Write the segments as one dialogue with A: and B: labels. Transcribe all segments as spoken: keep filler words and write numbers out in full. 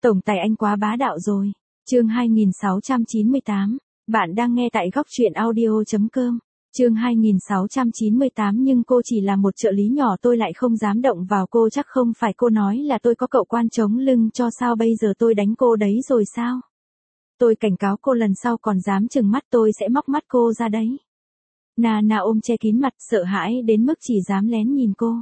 A: Tổng tài anh quá bá đạo rồi. Chương hai nghìn sáu trăm chín mươi tám. Bạn đang nghe tại góc truyện audio chấm com. Chương hai nghìn sáu trăm chín mươi tám nhưng cô chỉ là một trợ lý nhỏ, tôi lại không dám động vào cô, chắc không phải cô nói là tôi có cậu quan chống lưng cho sao, bây giờ tôi đánh cô đấy rồi sao? Tôi cảnh cáo cô lần sau còn dám trừng mắt tôi sẽ móc mắt cô ra đấy. Nana ôm che kín mặt, sợ hãi đến mức chỉ dám lén nhìn cô.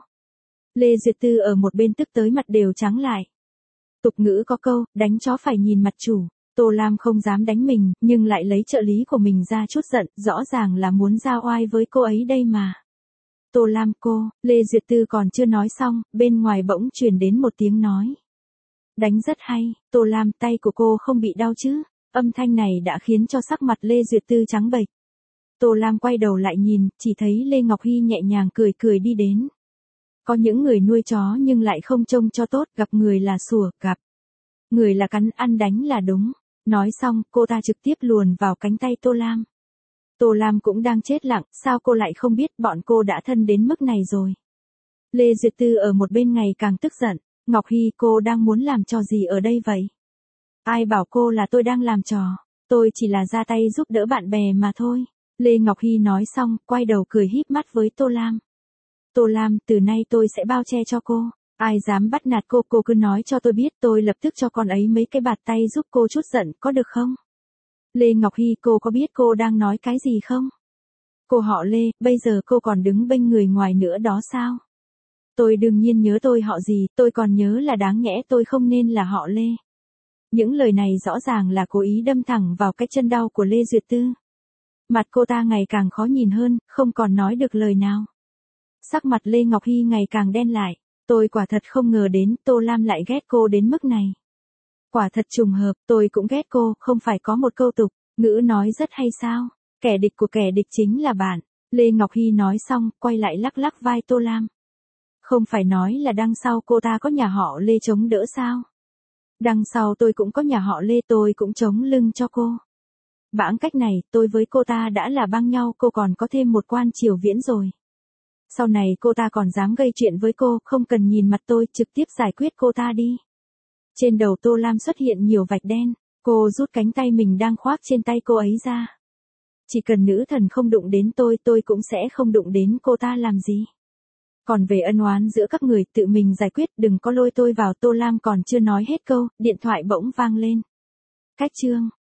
A: Lê Duyệt Tư ở một bên tức tới mặt đều trắng lại. Tục ngữ có câu, đánh chó phải nhìn mặt chủ. Tô Lam không dám đánh mình, nhưng lại lấy trợ lý của mình ra chút giận, rõ ràng là muốn ra oai với cô ấy đây mà. Tô Lam cô, Lê Duyệt Tư còn chưa nói xong, bên ngoài bỗng truyền đến một tiếng nói. Đánh rất hay, Tô Lam, tay của cô không bị đau chứ? Âm thanh này đã khiến cho sắc mặt Lê Duyệt Tư trắng bệch. Tô Lam quay đầu lại nhìn, chỉ thấy Lê Ngọc Hy nhẹ nhàng cười cười đi đến. Có những người nuôi chó nhưng lại không trông cho tốt, gặp người là sủa, gặp người là cắn, ăn đánh là đúng. Nói xong, cô ta trực tiếp luồn vào cánh tay Tô Lam. Tô Lam cũng đang chết lặng, sao cô lại không biết bọn cô đã thân đến mức này rồi. Lê Duyệt Tư ở một bên ngày càng tức giận. Ngọc Hy, cô đang muốn làm trò gì ở đây vậy? Ai bảo cô là tôi đang làm trò, tôi chỉ là ra tay giúp đỡ bạn bè mà thôi. Lê Ngọc Hy nói xong, quay đầu cười híp mắt với Tô Lam. Tô Lam, từ nay tôi sẽ bao che cho cô. Ai dám bắt nạt cô, cô cứ nói cho tôi biết, tôi lập tức cho con ấy mấy cái bạt tay giúp cô chút giận, có được không? Lê Ngọc Hy, cô có biết cô đang nói cái gì không? Cô họ Lê, bây giờ cô còn đứng bênh người ngoài nữa đó sao? Tôi đương nhiên nhớ tôi họ gì, tôi còn nhớ là đáng nhẽ tôi không nên là họ Lê. Những lời này rõ ràng là cố ý đâm thẳng vào cái chân đau của Lê Duyệt Tư. Mặt cô ta ngày càng khó nhìn hơn, không còn nói được lời nào. Sắc mặt Lê Ngọc Hy ngày càng đen lại. Tôi quả thật không ngờ đến Tô Lam lại ghét cô đến mức này. Quả thật trùng hợp, tôi cũng ghét cô, không phải có một câu tục ngữ nói rất hay sao? Kẻ địch của kẻ địch chính là bạn. Lê Ngọc Hy nói xong, quay lại lắc lắc vai Tô Lam. Không phải nói là đằng sau cô ta có nhà họ Lê chống đỡ sao? Đằng sau tôi cũng có nhà họ Lê, tôi cũng chống lưng cho cô. Bẵng cách này, tôi với cô ta đã là băng nhau, cô còn có thêm một quan triều viễn rồi. Sau này cô ta còn dám gây chuyện với cô, không cần nhìn mặt tôi, trực tiếp giải quyết cô ta đi. Trên đầu Tô Lam xuất hiện nhiều vạch đen, cô rút cánh tay mình đang khoác trên tay cô ấy ra. Chỉ cần nữ thần không đụng đến tôi, tôi cũng sẽ không đụng đến cô ta làm gì. Còn về ân oán giữa các người, tự mình giải quyết, đừng có lôi tôi vào. Tô Lam còn chưa nói hết câu, điện thoại bỗng vang lên. Cách chương.